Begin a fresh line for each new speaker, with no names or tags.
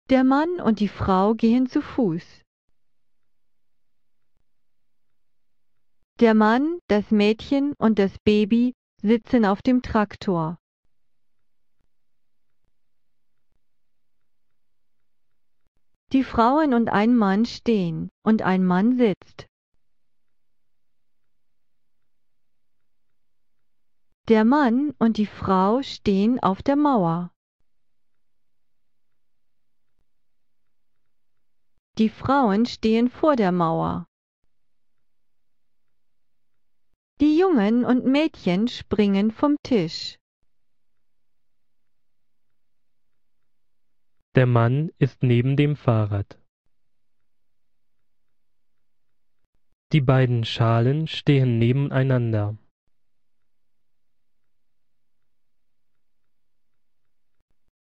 Der Mann und die Frau gehen zu Fuß. Der Mann, das Mädchen und das Baby sitzen auf dem Traktor. Die Frauen und ein Mann stehen und ein Mann sitzt. Der Mann und die Frau stehen auf der Mauer. Die Frauen stehen vor der Mauer. Die Jungen und Mädchen springen vom Tisch.
Der Mann ist neben dem Fahrrad. Die beiden Schalen stehen nebeneinander.